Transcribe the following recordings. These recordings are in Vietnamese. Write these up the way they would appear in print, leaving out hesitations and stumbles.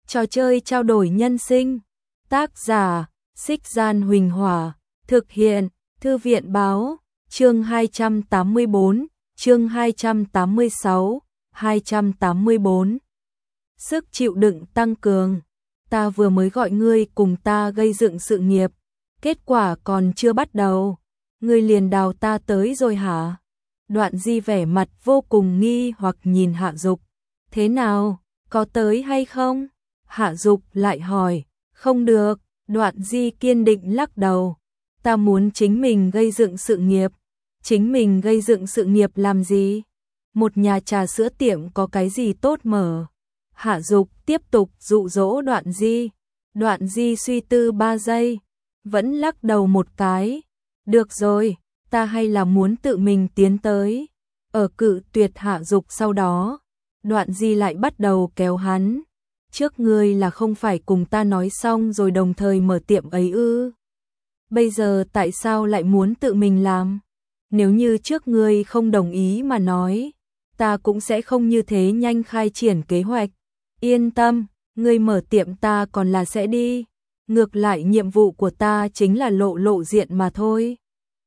Trò chơi trao đổi nhân sinh. Tác giả: Xích Gian Huỳnh Hỏa. Thực hiện: Thư viện báo. Chương 284, chương 286, 284. Sức chịu đựng tăng cường. Ta vừa mới gọi ngươi cùng ta gây dựng sự nghiệp, kết quả còn chưa bắt đầu, ngươi liền đào ta tới rồi hả? Đoạn Di vẻ mặt vô cùng nghi hoặc nhìn Hạ Dục. Thế nào, có tới hay không? Hạ Dục lại hỏi. Không được. Đoạn Di kiên định lắc đầu. Ta muốn chính mình gây dựng sự nghiệp. Chính mình gây dựng sự nghiệp làm gì? Một nhà trà sữa tiệm có cái gì tốt mở? Hạ Dục tiếp tục dụ dỗ Đoạn Di. Đoạn Di suy tư 3 giây, vẫn lắc đầu một cái. Được rồi, ta hay là muốn tự mình tiến tới. Ở cự tuyệt Hạ Dục sau đó, Đoạn Di lại bắt đầu kéo hắn. Trước ngươi là không phải cùng ta nói xong rồi đồng thời mở tiệm ấy ư? Bây giờ tại sao lại muốn tự mình làm? Nếu như trước ngươi không đồng ý mà nói, ta cũng sẽ không như thế nhanh khai triển kế hoạch. Yên tâm, ngươi mở tiệm ta còn là sẽ đi. Ngược lại nhiệm vụ của ta chính là lộ diện mà thôi.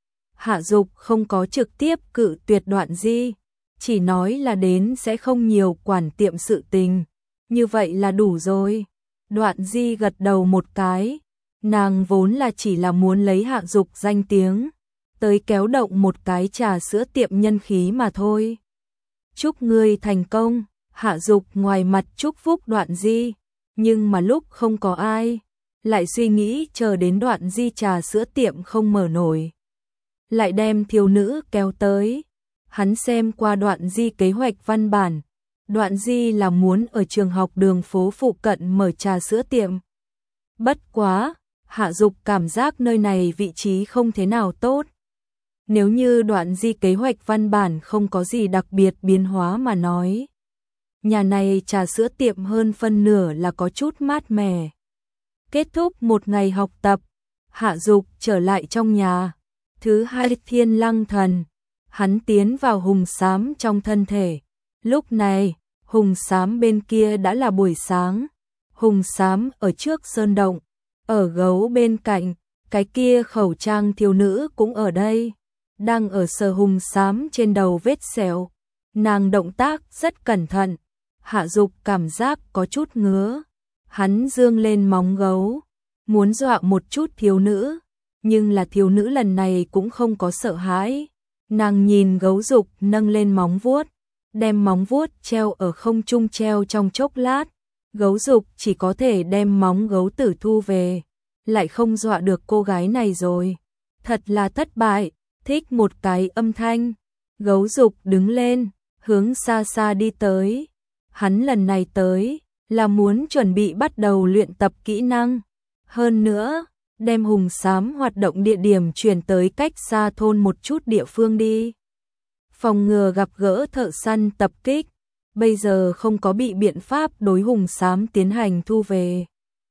Hạ Dục không có trực tiếp cự tuyệt Đoạn Di, chỉ nói là đến sẽ không nhiều quản tiệm sự tình. Như vậy là đủ rồi. Đoạn Di gật đầu một cái. Nàng vốn là chỉ là muốn lấy Hạ Dục danh tiếng, tới kéo động một cái trà sữa tiệm nhân khí mà thôi. Chúc ngươi thành công. Hạ Dục ngoài mặt chúc phúc Đoạn Di, nhưng mà lúc không có ai, lại suy nghĩ chờ đến Đoạn Di trà sữa tiệm không mở nổi, lại đem thiếu nữ kéo tới. Hắn xem qua Đoạn Di kế hoạch văn bản. Đoạn Di là muốn ở trường học đường phố phụ cận mở trà sữa tiệm. Bất quá, Hạ Dục cảm giác nơi này vị trí không thế nào tốt. Nếu như Đoạn Di kế hoạch văn bản không có gì đặc biệt biến hóa mà nói, nhà này trà sữa tiệm hơn phân nửa là có chút mát mẻ. Kết thúc một ngày học tập, Hạ Dục trở lại trong nhà. Thứ hai Thiên Lăng Thần, hắn tiến vào hùng xám trong thân thể. Lúc này, hùng xám bên kia đã là buổi sáng. Hùng xám ở trước sơn động, ở gấu bên cạnh, cái kia khẩu trang thiếu nữ cũng ở đây, đang ở sờ hùng xám trên đầu vết sẹo. Nàng động tác rất cẩn thận. Hạ Dục cảm giác có chút ngứa. Hắn dương lên móng gấu, muốn dọa một chút thiếu nữ, nhưng là thiếu nữ lần này cũng không có sợ hãi. Nàng nhìn gấu Dục nâng lên móng vuốt, đem móng vuốt treo ở không trung treo trong chốc lát. Gấu Dục chỉ có thể đem móng gấu tử thu về, lại không dọa được cô gái này rồi. Thật là thất bại. Thích một cái âm thanh. Gấu Dục đứng lên, hướng xa xa đi tới. Hắn lần này tới là muốn chuẩn bị bắt đầu luyện tập kỹ năng. Hơn nữa, đem hùng xám hoạt động địa điểm chuyển tới cách xa thôn một chút địa phương đi. Phòng ngừa gặp gỡ thợ săn tập kích. Bây giờ không có bị biện pháp đối hùng xám tiến hành thu về.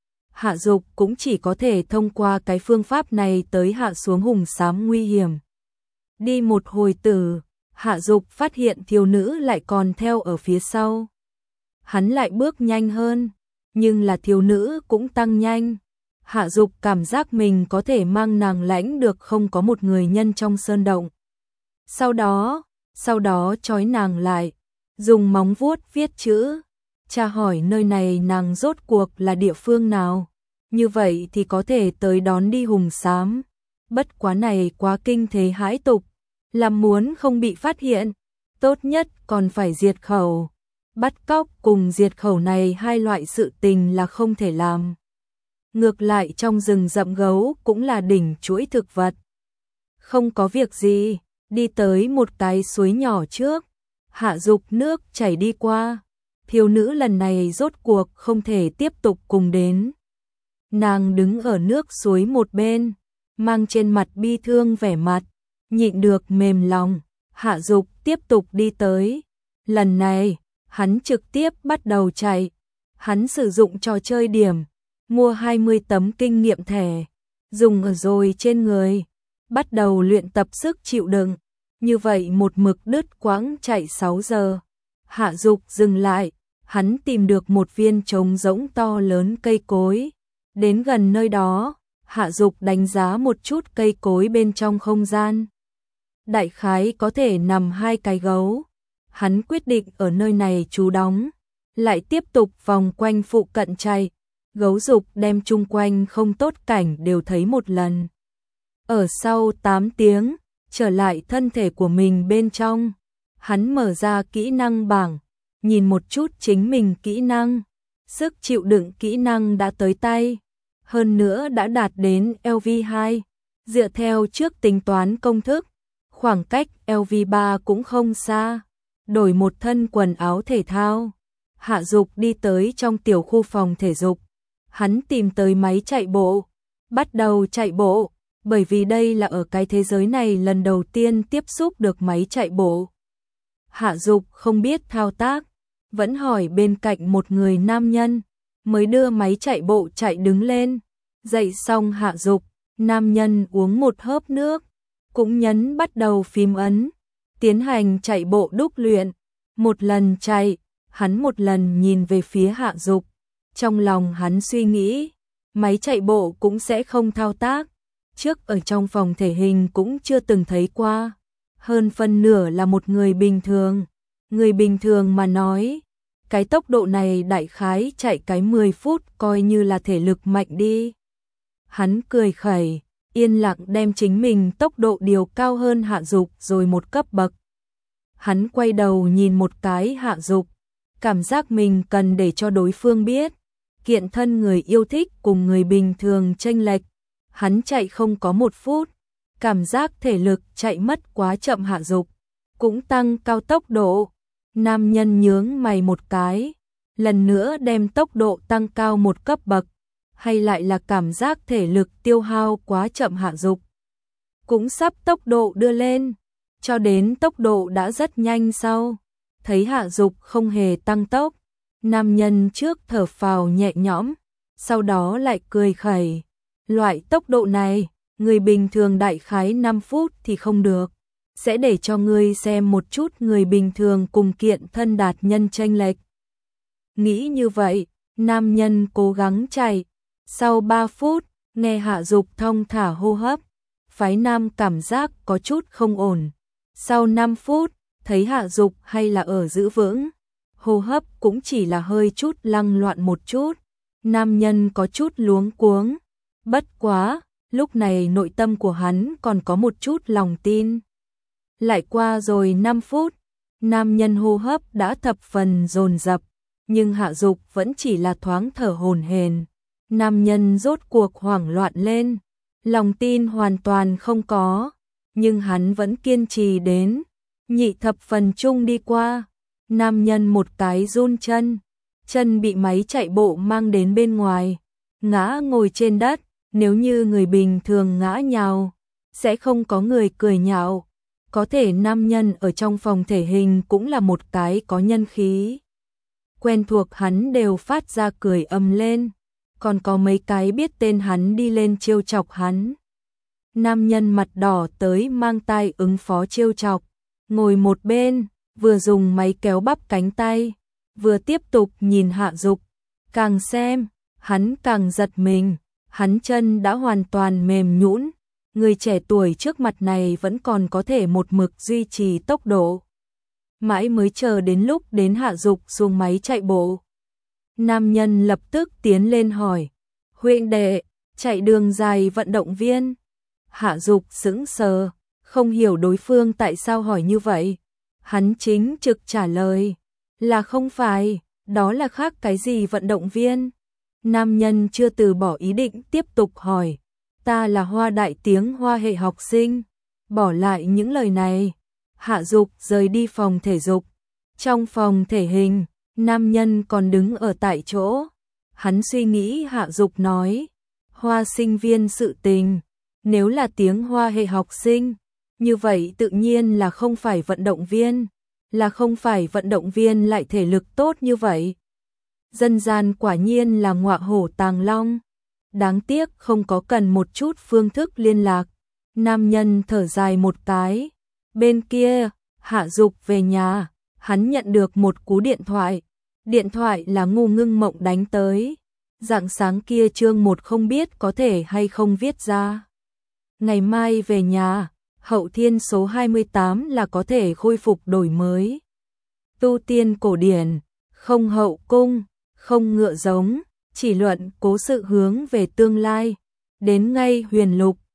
Hạ Dục cũng chỉ có thể thông qua cái phương pháp này tới hạ xuống hùng xám nguy hiểm. Đi một hồi tử, Hạ Dục phát hiện thiếu nữ lại còn theo ở phía sau. Hắn lại bước nhanh hơn, nhưng là thiếu nữ cũng tăng nhanh. Hạ Dục cảm giác mình có thể mang nàng lãnh được không có một người nhân trong sơn động. Sau đó trói nàng lại, dùng móng vuốt viết chữ, tra hỏi nơi này nàng rốt cuộc là địa phương nào. Như vậy thì có thể tới đón đi hùng xám. Bất quá này quá kinh thế hãi tục, làm muốn không bị phát hiện, tốt nhất còn phải diệt khẩu. Bắt cóc cùng diệt khẩu này hai loại sự tình là không thể làm. Ngược lại trong rừng rậm gấu cũng là đỉnh chuỗi thực vật. Không có việc gì, đi tới một cái suối nhỏ trước. Hạ Dục nước chảy đi qua. Thiếu nữ lần này rốt cuộc không thể tiếp tục cùng đến. Nàng đứng ở nước suối một bên, mang trên mặt bi thương vẻ mặt, nhịn được mềm lòng. Hạ Dục tiếp tục đi tới. Lần này, hắn trực tiếp bắt đầu chạy. Hắn sử dụng trò chơi điểm, mua 20 tấm kinh nghiệm thẻ, dùng ở rồi trên người, bắt đầu luyện tập sức chịu đựng. Như vậy một mực đứt quãng chạy 6 giờ. Hạ Dục dừng lại, hắn tìm được một viên trống rỗng to lớn cây cối. Đến gần nơi đó, Hạ Dục đánh giá một chút cây cối bên trong không gian. Đại khái có thể nằm 2 cái gấu. Hắn quyết định ở nơi này trú đóng, lại tiếp tục vòng quanh phụ cận chạy. Gấu Dục đem chung quanh không tốt cảnh đều thấy một lần. Ở sau 8 tiếng, trở lại thân thể của mình bên trong, hắn mở ra kỹ năng bảng, nhìn một chút chính mình kỹ năng. Sức chịu đựng kỹ năng đã tới tay, hơn nữa đã đạt đến LV2. Dựa theo trước tính toán công thức, khoảng cách LV3 cũng không xa. Đổi một thân quần áo thể thao, Hạ Dục đi tới trong tiểu khu phòng thể dục. Hắn tìm tới máy chạy bộ, bắt đầu chạy bộ, bởi vì đây là ở cái thế giới này lần đầu tiên tiếp xúc được máy chạy bộ. Hạ Dục không biết thao tác, vẫn hỏi bên cạnh một người nam nhân, mới đưa máy chạy bộ chạy đứng lên. Dậy xong Hạ Dục, nam nhân uống một hớp nước, cũng nhấn bắt đầu phím ấn, tiến hành chạy bộ đúc luyện. Một lần chạy, hắn một lần nhìn về phía Hạ Dục. Trong lòng hắn suy nghĩ, máy chạy bộ cũng sẽ không thao tác. Trước ở trong phòng thể hình cũng chưa từng thấy qua. Hơn phân nửa là một người bình thường. Người bình thường mà nói, cái tốc độ này đại khái chạy cái 10 phút coi như là thể lực mạnh đi. Hắn cười khẩy, yên lặng đem chính mình tốc độ điều cao hơn Hạ Dục rồi một cấp bậc. Hắn quay đầu nhìn một cái Hạ Dục, cảm giác mình cần để cho đối phương biết, kiện thân người yêu thích cùng người bình thường chênh lệch. Hắn chạy không có 1 phút, cảm giác thể lực chạy mất quá chậm. Hạ Dục cũng tăng cao tốc độ. Nam nhân nhướng mày một cái, lần nữa đem tốc độ tăng cao 1 cấp bậc, hay lại là cảm giác thể lực tiêu hao quá chậm. Hạ Dục cũng sắp tốc độ đưa lên, cho đến tốc độ đã rất nhanh sau. Thấy Hạ Dục không hề tăng tốc, nam nhân trước thở phào nhẹ nhõm, sau đó lại cười khẩy. Loại tốc độ này, người bình thường đại khái 5 phút thì không được. Sẽ để cho ngươi xem một chút người bình thường cùng kiện thân đạt nhân chênh lệch. Nghĩ như vậy, nam nhân cố gắng chạy. Sau 3 phút, nghe Hạ Dục thong thả hô hấp, phái nam cảm giác có chút không ổn. Sau 5 phút, thấy Hạ Dục hay là ở giữ vững, hô hấp cũng chỉ là hơi chút lăng loạn một chút. Nam nhân có chút luống cuống. Bất quá, lúc này nội tâm của hắn còn có một chút lòng tin. Lại qua rồi 5 phút, nam nhân hô hấp đã thập phần dồn dập, nhưng Hạ Dục vẫn chỉ là thoáng thở hổn hển. Nam nhân rốt cuộc hoảng loạn lên, lòng tin hoàn toàn không có, nhưng hắn vẫn kiên trì đến. Nhị thập phần chung đi qua, nam nhân một cái run chân, chân bị máy chạy bộ mang đến bên ngoài, ngã ngồi trên đất. Nếu như người bình thường ngã nhào, sẽ không có người cười nhạo. Có thể nam nhân ở trong phòng thể hình cũng là một cái có nhân khí. Quen thuộc hắn đều phát ra cười ầm lên, còn có mấy cái biết tên hắn đi lên trêu chọc hắn. Nam nhân mặt đỏ tới mang tai ứng phó trêu chọc, ngồi một bên, vừa dùng máy kéo bắp cánh tay, vừa tiếp tục nhìn Hạ Dục. Càng xem, hắn càng giật mình. Hắn chân đã hoàn toàn mềm nhũn, người trẻ tuổi trước mặt này vẫn còn có thể một mực duy trì tốc độ. Mãi mới chờ đến lúc đến Hạ Dục xuống máy chạy bộ. Nam nhân lập tức tiến lên hỏi, huynh đệ, chạy đường dài vận động viên. Hạ Dục sững sờ, không hiểu đối phương tại sao hỏi như vậy. Hắn chính trực trả lời, là không phải, đó là khác cái gì vận động viên. Nam nhân chưa từ bỏ ý định tiếp tục hỏi, ta là Hoa đại tiếng Hoa hệ học sinh. Bỏ lại những lời này, Hạ Dục rời đi phòng thể dục. Trong phòng thể hình, nam nhân còn đứng ở tại chỗ. Hắn suy nghĩ Hạ Dục nói, Hoa sinh viên sự tình, nếu là tiếng Hoa hệ học sinh, như vậy tự nhiên là không phải vận động viên, là không phải vận động viên lại thể lực tốt như vậy. Dân gian quả nhiên là ngọa hổ tàng long. Đáng tiếc không có cần một chút phương thức liên lạc. Nam nhân thở dài một cái. Bên kia, Hạ Dục về nhà, hắn nhận được một cú điện thoại. Điện thoại là Ngu Ngưng Mộng đánh tới. Rạng sáng kia chương 1 không biết có thể hay không viết ra. Ngày mai về nhà, Hậu Thiên số 28 là có thể khôi phục đổi mới. Tu tiên cổ điển, không hậu cung, không ngựa giống, chỉ luận cố sự hướng về tương lai. Đến ngay huyền lục,